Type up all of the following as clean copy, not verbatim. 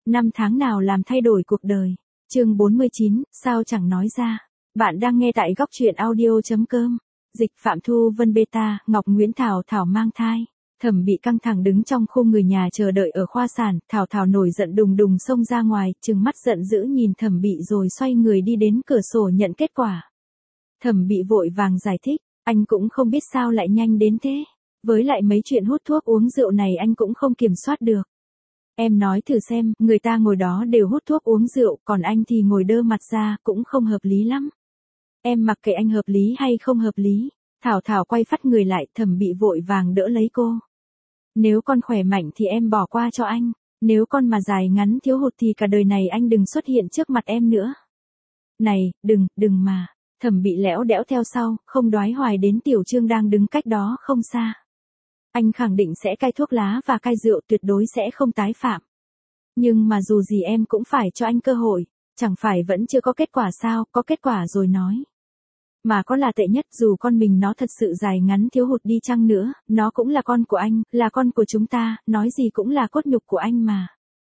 Năm tháng nào làm thay đổi cuộc đời. Chương 49, sao chẳng nói ra. Bạn đang nghe tại góc truyện audio.com. Dịch Phạm Thu Vân Beta, Ngọc Nguyễn Thảo Thảo mang thai. Thẩm bị căng thẳng đứng trong khung người nhà chờ đợi ở khoa sản, Thảo Thảo nổi giận đùng đùng xông ra ngoài, trừng mắt giận dữ nhìn Thẩm bị rồi xoay người đi đến cửa sổ nhận kết quả. Thẩm bị vội vàng giải thích, anh cũng không biết sao lại nhanh đến thế. Với lại mấy chuyện hút thuốc uống rượu này anh cũng không kiểm soát được. Em nói thử xem, người ta ngồi đó đều hút thuốc uống rượu, còn anh thì ngồi đơ mặt ra, cũng không hợp lý lắm. Em mặc kệ anh hợp lý hay không hợp lý. Thảo Thảo quay phắt người lại, Thẩm bị vội vàng đỡ lấy cô. Nếu con khỏe mạnh thì em bỏ qua cho anh. Nếu con mà dài ngắn thiếu hụt thì cả đời này anh đừng xuất hiện trước mặt em nữa. Này, đừng mà. Thẩm bị lẽo đẽo theo sau, không đoái hoài đến Tiểu Trương đang đứng cách đó không xa. Anh khẳng định sẽ cai thuốc lá và cai rượu, tuyệt đối sẽ không tái phạm. Nhưng mà dù gì em cũng phải cho anh cơ hội, chẳng phải vẫn chưa có kết quả sao, có kết quả rồi nói. Mà có là tệ nhất, dù con mình nó thật sự dài ngắn thiếu hụt đi chăng nữa, nó cũng là con của anh, là con của chúng ta, nói gì cũng là cốt nhục của anh mà.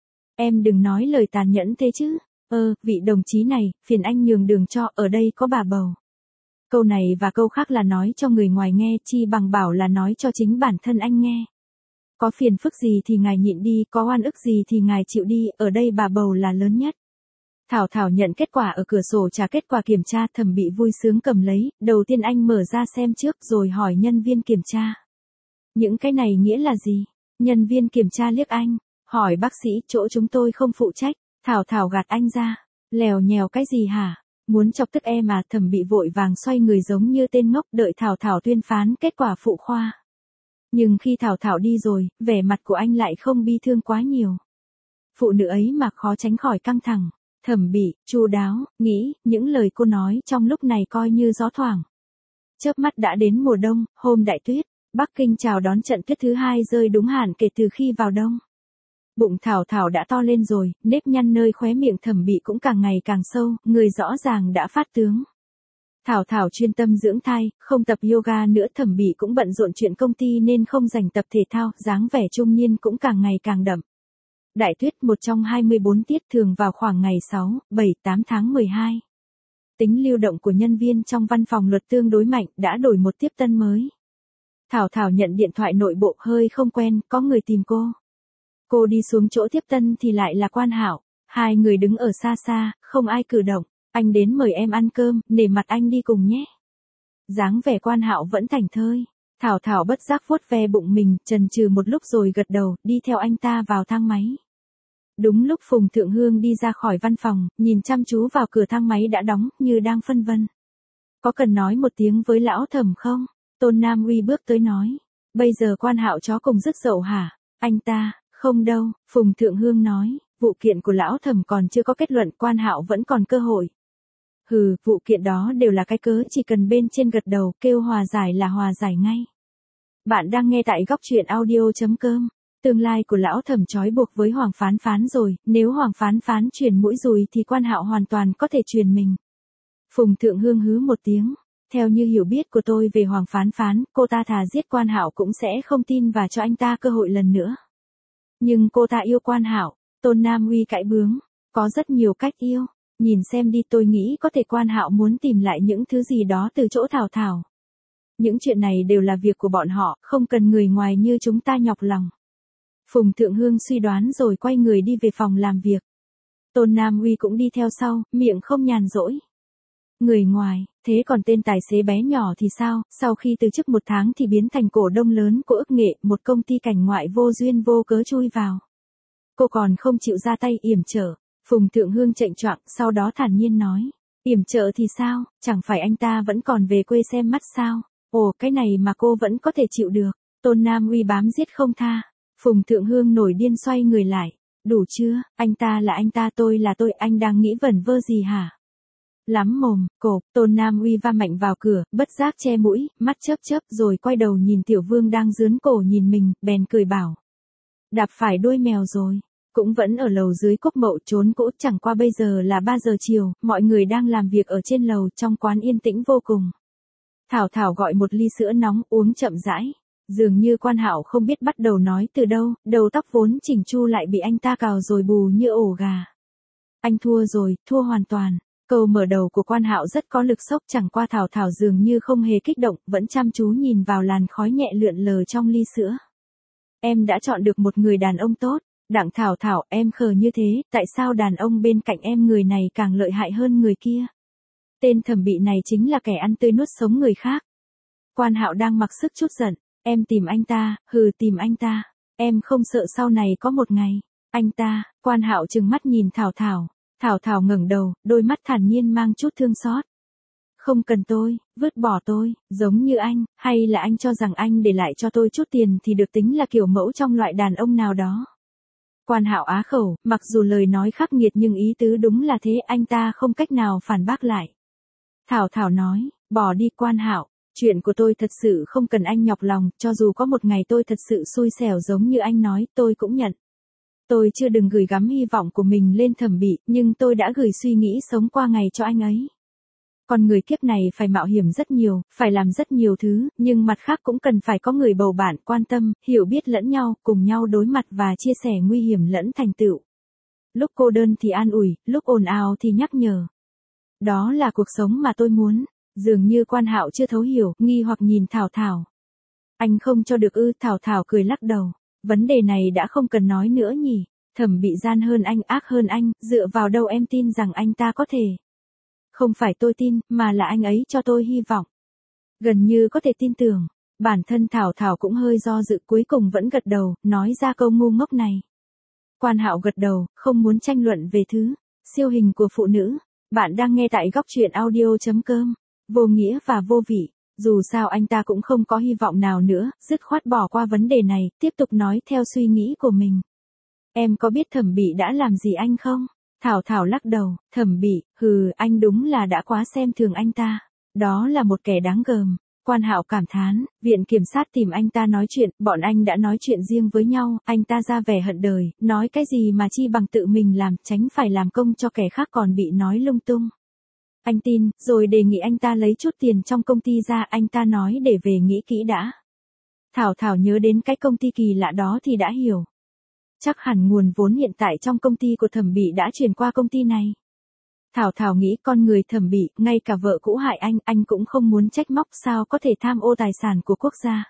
Em đừng nói lời tàn nhẫn thế chứ. Vị đồng chí này, phiền anh nhường đường cho, ở đây có bà bầu. Câu này và câu khác là nói cho người ngoài nghe, chi bằng bảo là nói cho chính bản thân anh nghe. Có phiền phức gì thì ngài nhịn đi, có oan ức gì thì ngài chịu đi, ở đây bà bầu là lớn nhất. Thảo Thảo nhận kết quả ở cửa sổ trả kết quả kiểm tra, Thẩm bị vui sướng cầm lấy, đầu tiên anh mở ra xem trước rồi hỏi nhân viên kiểm tra. Những cái này nghĩa là gì? Nhân viên kiểm tra liếc anh, hỏi bác sĩ, chỗ chúng tôi không phụ trách. Thảo Thảo gạt anh ra, lèo nhèo cái gì hả? Muốn chọc tức em à? Thẩm bị vội vàng xoay người giống như tên ngốc đợi Thảo Thảo tuyên phán kết quả phụ khoa. Nhưng khi Thảo Thảo đi rồi, vẻ mặt của anh lại không bi thương quá nhiều. Phụ nữ ấy mà khó tránh khỏi căng thẳng. Thẩm bị, chu đáo, nghĩ, những lời cô nói trong lúc này coi như gió thoảng. Chớp mắt đã đến mùa đông, hôm đại tuyết, Bắc Kinh chào đón trận tuyết thứ 2 rơi đúng hạn kể từ khi vào đông. Bụng Thảo Thảo đã to lên rồi, nếp nhăn nơi khóe miệng Thẩm bị cũng càng ngày càng sâu, người rõ ràng đã phát tướng. Thảo Thảo chuyên tâm dưỡng thai, không tập yoga nữa, Thẩm bị cũng bận rộn chuyện công ty nên không dành tập thể thao, dáng vẻ trung niên cũng càng ngày càng đậm. Đại tuyết, một trong 24 tiết, thường vào khoảng ngày 6, 7, 8 tháng 12. Tính lưu động của nhân viên trong văn phòng luật tương đối mạnh, đã đổi một tiếp tân mới. Thảo Thảo nhận điện thoại nội bộ, hơi không quen, có người tìm cô. Cô đi xuống chỗ tiếp tân thì lại là Quan Hạo. Hai người đứng ở xa xa, không ai cử động. Anh đến mời em ăn cơm, nể mặt anh đi cùng nhé. Dáng vẻ Quan Hạo vẫn thảnh thơi. Thảo Thảo bất giác vuốt ve bụng mình, chần chừ một lúc rồi gật đầu, đi theo anh ta vào thang máy. Đúng lúc Phùng Thượng Hương đi ra khỏi văn phòng, nhìn chăm chú vào cửa thang máy đã đóng, như đang phân vân. Có cần nói một tiếng với lão Thẩm không? Tôn Nam Uy bước tới nói. Bây giờ Quan Hạo chó cùng rứt dậu hả? Anh ta, không đâu, Phùng Thượng Hương nói, vụ kiện của lão Thẩm còn chưa có kết luận, Quan Hạo vẫn còn cơ hội. Vụ kiện đó đều là cái cớ, chỉ cần bên trên gật đầu, kêu hòa giải là hòa giải ngay. Bạn đang nghe tại góc truyện audio.com. Tương lai của lão Thẩm trói buộc với Hoàng Phán Phán rồi, nếu Hoàng Phán Phán truyền mũi dùi thì Quan Hạo hoàn toàn có thể truyền mình. Phùng Thượng Hương hứ một tiếng. Theo như hiểu biết của tôi về Hoàng Phán Phán, cô ta thà giết Quan Hạo cũng sẽ không tin và cho anh ta cơ hội lần nữa. Nhưng cô ta yêu Quan Hạo. Tôn Nam Uy cãi bướng. Có rất nhiều cách yêu. Nhìn xem đi, tôi nghĩ có thể Quan Hạo muốn tìm lại những thứ gì đó từ chỗ Thảo Thảo. Những chuyện này đều là việc của bọn họ, không cần người ngoài như chúng ta nhọc lòng. Phùng Thượng Hương suy đoán rồi quay người đi về phòng làm việc. Tôn Nam Uy cũng đi theo sau, miệng không nhàn rỗi. Người ngoài, thế còn tên tài xế bé nhỏ thì sao? Sau khi từ chức 1 tháng thì biến thành cổ đông lớn của Ức Nghệ, một công ty cảnh ngoại vô duyên vô cớ chui vào. Cô còn không chịu ra tay yểm trợ. Phùng Thượng Hương chệch choạng, sau đó thản nhiên nói. Yểm trợ thì sao? Chẳng phải anh ta vẫn còn về quê xem mắt sao? Ồ, cái này mà cô vẫn có thể chịu được. Tôn Nam Uy bám giết không tha. Phùng Thượng Hương nổi điên xoay người lại. Đủ chưa? Anh ta là anh ta, tôi là tôi, anh đang nghĩ vẩn vơ gì hả? Lắm mồm, cộp. Tôn Nam Uy va mạnh vào cửa, bất giác che mũi, mắt chớp chớp rồi quay đầu nhìn Tiểu Vương đang dướn cổ nhìn mình, bèn cười bảo. Đạp phải đuôi mèo rồi. Cũng vẫn ở lầu dưới Cúc Mậu trốn cũ, chẳng qua bây giờ là 3 giờ chiều, mọi người đang làm việc ở trên lầu, trong quán yên tĩnh vô cùng. Thảo Thảo gọi một ly sữa nóng uống chậm rãi. Dường như Quan Hạo không biết bắt đầu nói từ đâu, đầu tóc vốn chỉnh chu lại bị anh ta cào rồi bù như ổ gà. Anh thua rồi, thua hoàn toàn. Câu mở đầu của Quan Hạo rất có lực sốc, chẳng qua Thảo Thảo dường như không hề kích động, vẫn chăm chú nhìn vào làn khói nhẹ lượn lờ trong ly sữa. Em đã chọn được một người đàn ông tốt. Đặng Thảo Thảo, em khờ như thế, tại sao đàn ông bên cạnh em người này càng lợi hại hơn người kia? Tên Thẩm Bị này chính là kẻ ăn tươi nuốt sống người khác. Quan Hạo đang mặc sức chút giận. Em tìm anh ta, tìm anh ta. Em không sợ sau này có một ngày. Anh ta, Quan Hạo trừng mắt nhìn Thảo Thảo. Thảo Thảo ngẩng đầu, đôi mắt thản nhiên mang chút thương xót. Không cần tôi, vứt bỏ tôi, giống như anh, hay là anh cho rằng anh để lại cho tôi chút tiền thì được tính là kiểu mẫu trong loại đàn ông nào đó. Quan Hạo á khẩu, mặc dù lời nói khắc nghiệt nhưng ý tứ đúng là thế, anh ta không cách nào phản bác lại. Thảo Thảo nói, bỏ đi Quan Hạo, chuyện của tôi thật sự không cần anh nhọc lòng, cho dù có một ngày tôi thật sự xui xẻo giống như anh nói, tôi cũng nhận. Tôi chưa đừng gửi gắm hy vọng của mình lên Thẩm Bị, nhưng tôi đã gửi suy nghĩ sống qua ngày cho anh ấy. Con người kiếp này phải mạo hiểm rất nhiều, phải làm rất nhiều thứ, nhưng mặt khác cũng cần phải có người bầu bạn, quan tâm, hiểu biết lẫn nhau, cùng nhau đối mặt và chia sẻ nguy hiểm lẫn thành tựu. Lúc cô đơn thì an ủi, lúc ồn ào thì nhắc nhở. Đó là cuộc sống mà tôi muốn. Dường như Quan Hạo chưa thấu hiểu, nghi hoặc nhìn Thảo Thảo. Anh không cho được ư? Thảo Thảo cười lắc đầu. Vấn đề này đã không cần nói nữa nhỉ. Thẩm Bị gian hơn anh, ác hơn anh, dựa vào đâu em tin rằng anh ta có thể? Không phải tôi tin, mà là anh ấy cho tôi hy vọng. Gần như có thể tin tưởng. Bản thân Thảo Thảo cũng hơi do dự, cuối cùng vẫn gật đầu, nói ra câu ngu ngốc này. Quan Hạo gật đầu, không muốn tranh luận về thứ siêu hình của phụ nữ. Bạn đang nghe tại góc truyện audio.com. Vô nghĩa và vô vị. Dù sao anh ta cũng không có hy vọng nào nữa, dứt khoát bỏ qua vấn đề này, tiếp tục nói theo suy nghĩ của mình. Em có biết Thẩm Bị đã làm gì anh không? Thảo Thảo lắc đầu, Thẩm Bị, anh đúng là đã quá xem thường anh ta. Đó là một kẻ đáng gờm. Quan Hạo cảm thán, viện kiểm sát tìm anh ta nói chuyện, bọn anh đã nói chuyện riêng với nhau, anh ta ra vẻ hận đời, nói cái gì mà chi bằng tự mình làm, tránh phải làm công cho kẻ khác còn bị nói lung tung. Anh tin, rồi đề nghị anh ta lấy chút tiền trong công ty ra, anh ta nói để về nghĩ kỹ đã. Thảo Thảo nhớ đến cái công ty kỳ lạ đó thì đã hiểu. Chắc hẳn nguồn vốn hiện tại trong công ty của Thẩm Bị đã chuyển qua công ty này. Thảo Thảo nghĩ con người Thẩm Bị, ngay cả vợ cũ hại anh cũng không muốn trách móc, sao có thể tham ô tài sản của quốc gia.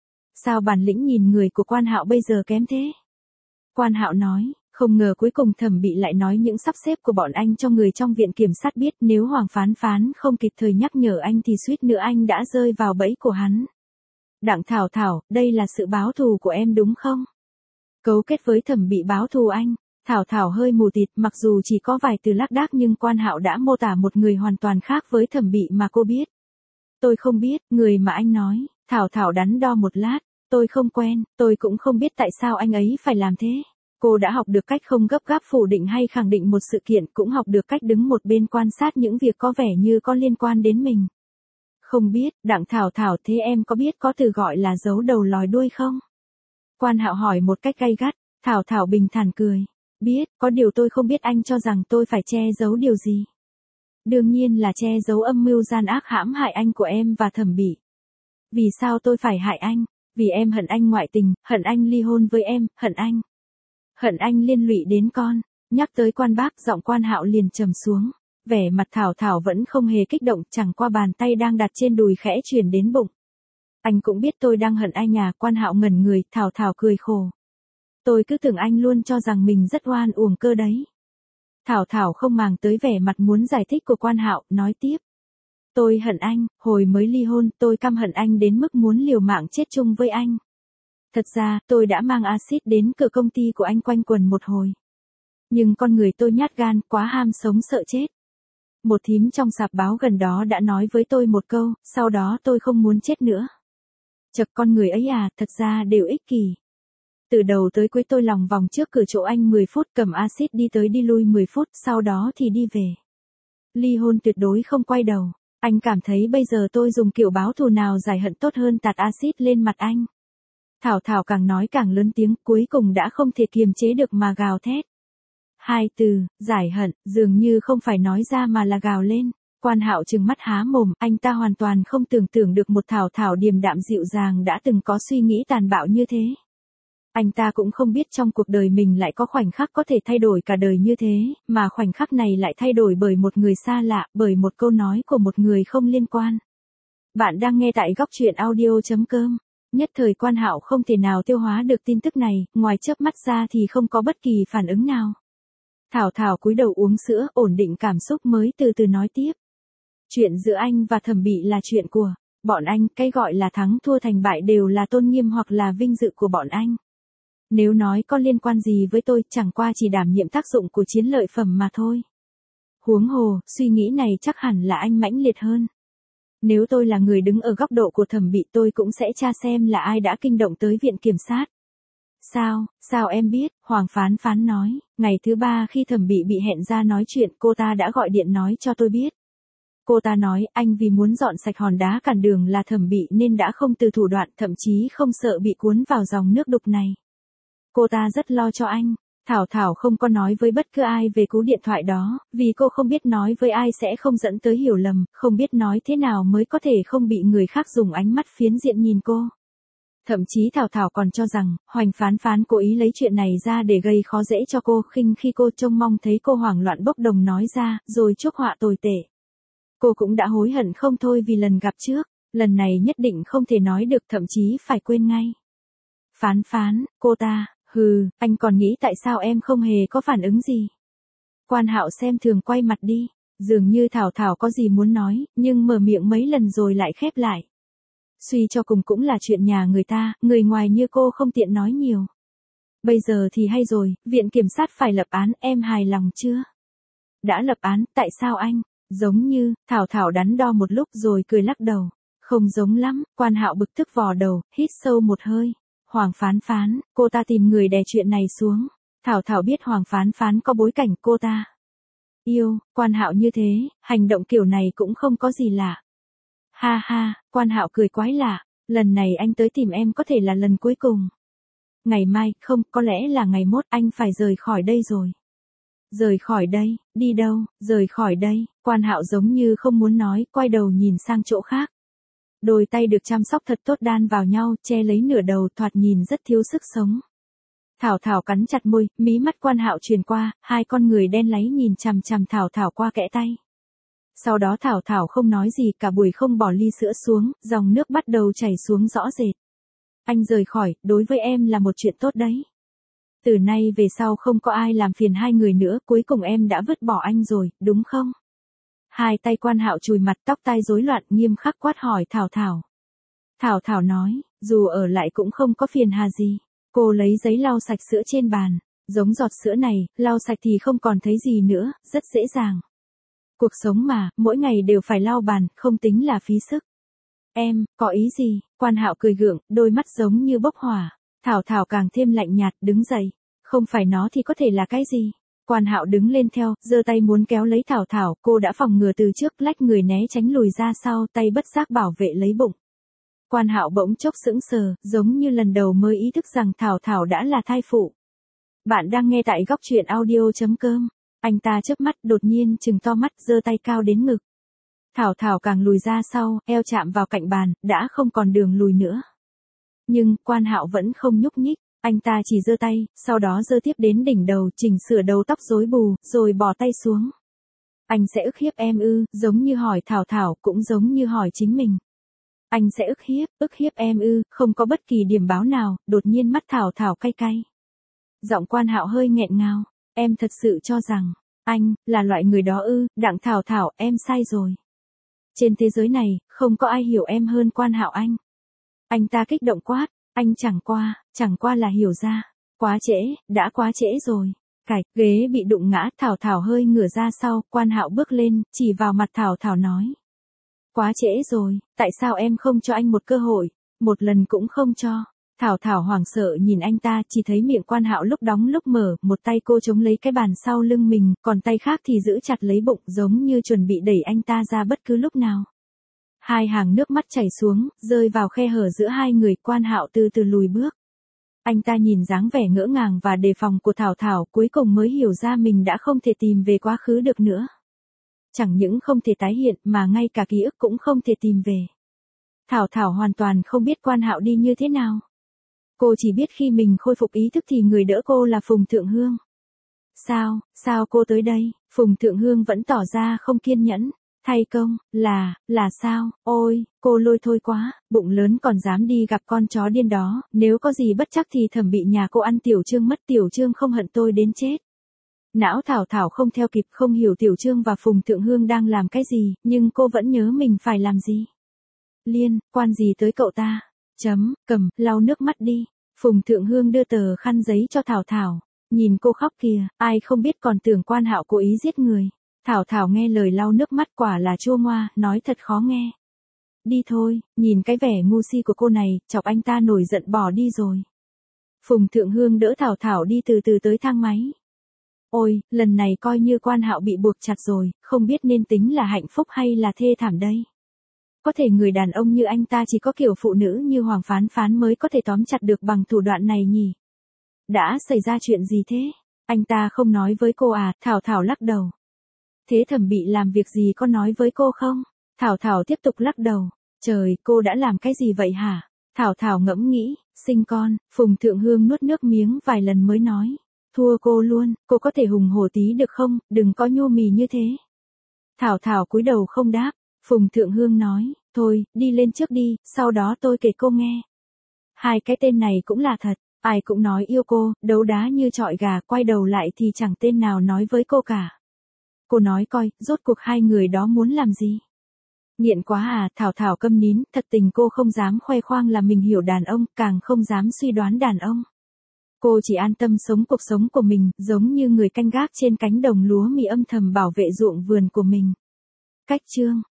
Sao bản lĩnh nhìn người của Quan Hạo bây giờ kém thế? Quan Hạo nói, không ngờ cuối cùng Thẩm Bị lại nói những sắp xếp của bọn anh cho người trong viện kiểm sát biết, nếu Hoàng Phán không kịp thời nhắc nhở anh thì suýt nữa anh đã rơi vào bẫy của hắn. Đặng Thảo Thảo, đây là sự báo thù của em đúng không? Cấu kết với Thẩm Bị báo thù anh. Thảo Thảo hơi mù tịt, mặc dù chỉ có vài từ lác đác nhưng Quan Hạo đã mô tả một người hoàn toàn khác với Thẩm Bị mà cô biết. Tôi không biết, người mà anh nói. Thảo Thảo đắn đo một lát, tôi không quen, tôi cũng không biết tại sao anh ấy phải làm thế. Cô đã học được cách không gấp gáp phủ định hay khẳng định một sự kiện, cũng học được cách đứng một bên quan sát những việc có vẻ như có liên quan đến mình. Không biết, Đặng Thảo Thảo, thế em có biết có từ gọi là giấu đầu lòi đuôi không? Quan Hạo hỏi một cách gay gắt. Thảo Thảo bình thản cười. Biết, có điều tôi không biết anh cho rằng tôi phải che giấu điều gì. Đương nhiên là che giấu âm mưu gian ác hãm hại anh của em và Thẩm Bị. Vì sao tôi phải hại anh? Vì em hận anh ngoại tình, hận anh ly hôn với em, hận anh liên lụy đến con. Nhắc tới Quan Bác, giọng Quan Hạo liền trầm xuống. Vẻ mặt Thảo Thảo vẫn không hề kích động, chẳng qua bàn tay đang đặt trên đùi khẽ chuyển đến bụng. Anh cũng biết tôi đang hận anh à? Quan Hạo ngẩn người, Thảo Thảo cười khổ. Tôi cứ tưởng anh luôn cho rằng mình rất oan uổng cơ đấy. Thảo Thảo không màng tới vẻ mặt muốn giải thích của Quan Hạo, nói tiếp. Tôi hận anh, hồi mới ly hôn, tôi căm hận anh đến mức muốn liều mạng chết chung với anh. Thật ra, tôi đã mang axit đến cửa công ty của anh quanh quần một hồi. Nhưng con người tôi nhát gan, quá ham sống sợ chết. Một thím trong sạp báo gần đó đã nói với tôi một câu, sau đó tôi không muốn chết nữa. Chật, con người ấy à, thật ra đều ích kỷ. Từ đầu tới cuối tôi lòng vòng trước cửa chỗ anh 10 phút, cầm axit đi tới đi lui 10 phút, sau đó thì đi về. Ly hôn tuyệt đối không quay đầu. Anh cảm thấy bây giờ tôi dùng kiểu báo thù nào giải hận tốt hơn tạt axit lên mặt anh. Thảo Thảo càng nói càng lớn tiếng, cuối cùng đã không thể kiềm chế được mà gào thét. Hai từ, giải hận, dường như không phải nói ra mà là gào lên. Quan Hạo trừng mắt há mồm, anh ta hoàn toàn không tưởng tượng được một Thảo Thảo điềm đạm dịu dàng đã từng có suy nghĩ tàn bạo như thế. Anh ta cũng không biết trong cuộc đời mình lại có khoảnh khắc có thể thay đổi cả đời như thế, mà khoảnh khắc này lại thay đổi bởi một người xa lạ, bởi một câu nói của một người không liên quan. Bạn đang nghe tại góc truyện audio.com. Nhất thời Quan Hạo không thể nào tiêu hóa được tin tức này, ngoài chớp mắt ra thì không có bất kỳ phản ứng nào. Thảo Thảo cúi đầu uống sữa, ổn định cảm xúc mới từ từ nói tiếp. Chuyện giữa anh và Thẩm Bị là chuyện của bọn anh, cái gọi là thắng thua thành bại đều là tôn nghiêm hoặc là vinh dự của bọn anh. Nếu nói có liên quan gì với tôi, chẳng qua chỉ đảm nhiệm tác dụng của chiến lợi phẩm mà thôi. Huống hồ, suy nghĩ này chắc hẳn là anh mãnh liệt hơn. Nếu tôi là người đứng ở góc độ của Thẩm Bị tôi cũng sẽ tra xem là ai đã kinh động tới viện kiểm sát. Sao em biết, Hoàng Phán Phán nói, ngày thứ 3 khi Thẩm bị hẹn ra nói chuyện cô ta đã gọi điện nói cho tôi biết. Cô ta nói anh vì muốn dọn sạch hòn đá cản đường là Thẩm Bị nên đã không từ thủ đoạn, thậm chí không sợ bị cuốn vào dòng nước đục này. Cô ta rất lo cho anh. Thảo Thảo không có nói với bất cứ ai về cú điện thoại đó, vì cô không biết nói với ai sẽ không dẫn tới hiểu lầm, không biết nói thế nào mới có thể không bị người khác dùng ánh mắt phiến diện nhìn cô. Thậm chí Thảo Thảo còn cho rằng, Hoành Phán Phán cố ý lấy chuyện này ra để gây khó dễ cho cô, khinh khi cô trông mong thấy cô hoảng loạn bốc đồng nói ra, rồi chuốc họa tồi tệ. Cô cũng đã hối hận không thôi vì lần gặp trước, lần này nhất định không thể nói được, thậm chí phải quên ngay. Phán Phán, cô ta, anh còn nghĩ tại sao em không hề có phản ứng gì? Quan Hạo xem thường quay mặt đi, dường như Thảo Thảo có gì muốn nói, nhưng mở miệng mấy lần rồi lại khép lại. Suy cho cùng cũng là chuyện nhà người ta, người ngoài như cô không tiện nói nhiều. Bây giờ thì hay rồi, viện kiểm sát phải lập án, em hài lòng chưa? Đã lập án, tại sao anh? Giống như, Thảo Thảo đắn đo một lúc rồi cười lắc đầu. Không giống lắm, Quan Hạo bực tức vò đầu, hít sâu một hơi. Hoàng Phán Phán, cô ta tìm người đè chuyện này xuống. Thảo Thảo biết Hoàng Phán Phán có bối cảnh cô ta yêu, Quan Hạo như thế, hành động kiểu này cũng không có gì lạ. Ha ha, Quan Hạo cười quái lạ, lần này anh tới tìm em có thể là lần cuối cùng. Ngày mai, không, có lẽ là ngày mốt anh phải rời khỏi đây rồi. Rời khỏi đây, đi đâu, rời khỏi đây, Quan Hạo giống như không muốn nói, quay đầu nhìn sang chỗ khác. Đôi tay được chăm sóc thật tốt đan vào nhau, che lấy nửa đầu, thoạt nhìn rất thiếu sức sống. Thảo Thảo cắn chặt môi, mí mắt Quan Hạo truyền qua, hai con người đen láy nhìn chằm chằm Thảo Thảo qua kẽ tay. Sau đó Thảo Thảo không nói gì, cả buổi không bỏ ly sữa xuống, dòng nước bắt đầu chảy xuống rõ rệt. Anh rời khỏi, đối với em là một chuyện tốt đấy. Từ nay về sau không có ai làm phiền hai người nữa, cuối cùng em đã vứt bỏ anh rồi, đúng không? Hai tay Quan Hạo chùi mặt, tóc tai rối loạn, nghiêm khắc quát hỏi Thảo Thảo. Thảo Thảo nói, dù ở lại cũng không có phiền hà gì. Cô lấy giấy lau sạch sữa trên bàn, giống giọt sữa này, lau sạch thì không còn thấy gì nữa, rất dễ dàng. Cuộc sống mà, mỗi ngày đều phải lau bàn, không tính là phí sức. Em, có ý gì? Quan Hạo cười gượng, đôi mắt giống như bốc hỏa. Thảo Thảo càng thêm lạnh nhạt, đứng dậy. Không phải nó thì có thể là cái gì? Quan Hạo đứng lên theo, giơ tay muốn kéo lấy Thảo Thảo, cô đã phòng ngừa từ trước, lách người né tránh lùi ra sau, tay bất giác bảo vệ lấy bụng. Quan Hạo bỗng chốc sững sờ, giống như lần đầu mới ý thức rằng Thảo Thảo đã là thai phụ. Bạn đang nghe tại góc truyện audio.com. Anh ta chớp mắt, đột nhiên trừng to mắt, giơ tay cao đến ngực. Thảo Thảo càng lùi ra sau, eo chạm vào cạnh bàn, đã không còn đường lùi nữa. Nhưng, Quan Hạo vẫn không nhúc nhích, anh ta chỉ giơ tay, sau đó giơ tiếp đến đỉnh đầu, chỉnh sửa đầu tóc rối bù, rồi bỏ tay xuống. Anh sẽ ức hiếp em ư, giống như hỏi Thảo Thảo, cũng giống như hỏi chính mình. Anh sẽ ức hiếp em ư, không có bất kỳ điểm báo nào, đột nhiên mắt Thảo Thảo cay cay. Giọng Quan Hạo hơi nghẹn ngào, em thật sự cho rằng, anh, là loại người đó ư, Đặng Thảo Thảo, em sai rồi. Trên thế giới này, không có ai hiểu em hơn Quan Hạo anh. Anh ta kích động quát, anh chẳng qua là hiểu ra. Quá trễ, đã quá trễ rồi. Cạch, ghế bị đụng ngã, Thảo Thảo hơi ngửa ra sau, Quan Hạo bước lên, chỉ vào mặt Thảo Thảo nói. Quá trễ rồi, tại sao em không cho anh một cơ hội, một lần cũng không cho. Thảo Thảo hoảng sợ nhìn anh ta, chỉ thấy miệng Quan Hạo lúc đóng lúc mở, một tay cô chống lấy cái bàn sau lưng mình, còn tay khác thì giữ chặt lấy bụng, giống như chuẩn bị đẩy anh ta ra bất cứ lúc nào. Hai hàng nước mắt chảy xuống, rơi vào khe hở giữa hai người, Quan Hạo từ từ lùi bước. Anh ta nhìn dáng vẻ ngỡ ngàng và đề phòng của Thảo Thảo, cuối cùng mới hiểu ra mình đã không thể tìm về quá khứ được nữa. Chẳng những không thể tái hiện mà ngay cả ký ức cũng không thể tìm về. Thảo Thảo hoàn toàn không biết Quan Hạo đi như thế nào. Cô chỉ biết khi mình khôi phục ý thức thì người đỡ cô là Phùng Thượng Hương. Sao cô tới đây? Phùng Thượng Hương vẫn tỏ ra không kiên nhẫn. Thay công, là sao? Ôi, cô lôi thôi quá, bụng lớn còn dám đi gặp con chó điên đó, nếu có gì bất chắc thì Thẩm bị nhà cô ăn Tiểu Trương mất, Tiểu Trương không hận tôi đến chết. Não Thảo Thảo không theo kịp, không hiểu Tiểu Trương và Phùng Thượng Hương đang làm cái gì, nhưng cô vẫn nhớ mình phải làm gì. Liên quan gì tới cậu ta? Cầm, lau nước mắt đi. Phùng Thượng Hương đưa tờ khăn giấy cho Thảo Thảo. Nhìn cô khóc kìa, ai không biết còn tưởng Quan Hạo cố ý giết người. Thảo Thảo nghe lời lau nước mắt quả là chua ngoa, nói thật khó nghe. Đi thôi, nhìn cái vẻ ngu si của cô này, chọc anh ta nổi giận bỏ đi rồi. Phùng Thượng Hương đỡ Thảo Thảo đi từ từ tới thang máy. Ôi, lần này coi như Quan Hạo bị buộc chặt rồi, không biết nên tính là hạnh phúc hay là thê thảm đây. Có thể người đàn ông như anh ta chỉ có kiểu phụ nữ như Hoàng Phán Phán mới có thể tóm chặt được bằng thủ đoạn này nhỉ. Đã xảy ra chuyện gì thế? Anh ta không nói với cô à? Thảo Thảo lắc đầu. Thế Thẩm bị làm việc gì có nói với cô không? Thảo Thảo tiếp tục lắc đầu. Trời, cô đã làm cái gì vậy hả? Thảo Thảo ngẫm nghĩ, sinh con. Phùng Thượng Hương nuốt nước miếng vài lần mới nói. Thua cô luôn, cô có thể hùng hổ tí được không, đừng có nhu mì như thế. Thảo Thảo cúi đầu không đáp. Phùng Thượng Hương nói, thôi, đi lên trước đi, sau đó tôi kể cô nghe. Hai cái tên này cũng là thật, ai cũng nói yêu cô, đấu đá như chọi gà, quay đầu lại thì chẳng tên nào nói với cô cả. Cô nói coi, rốt cuộc hai người đó muốn làm gì? Nghiện quá à? Thảo Thảo câm nín, thật tình cô không dám khoe khoang là mình hiểu đàn ông, càng không dám suy đoán đàn ông. Cô chỉ an tâm sống cuộc sống của mình, giống như người canh gác trên cánh đồng lúa mì âm thầm bảo vệ ruộng vườn của mình. Cách chương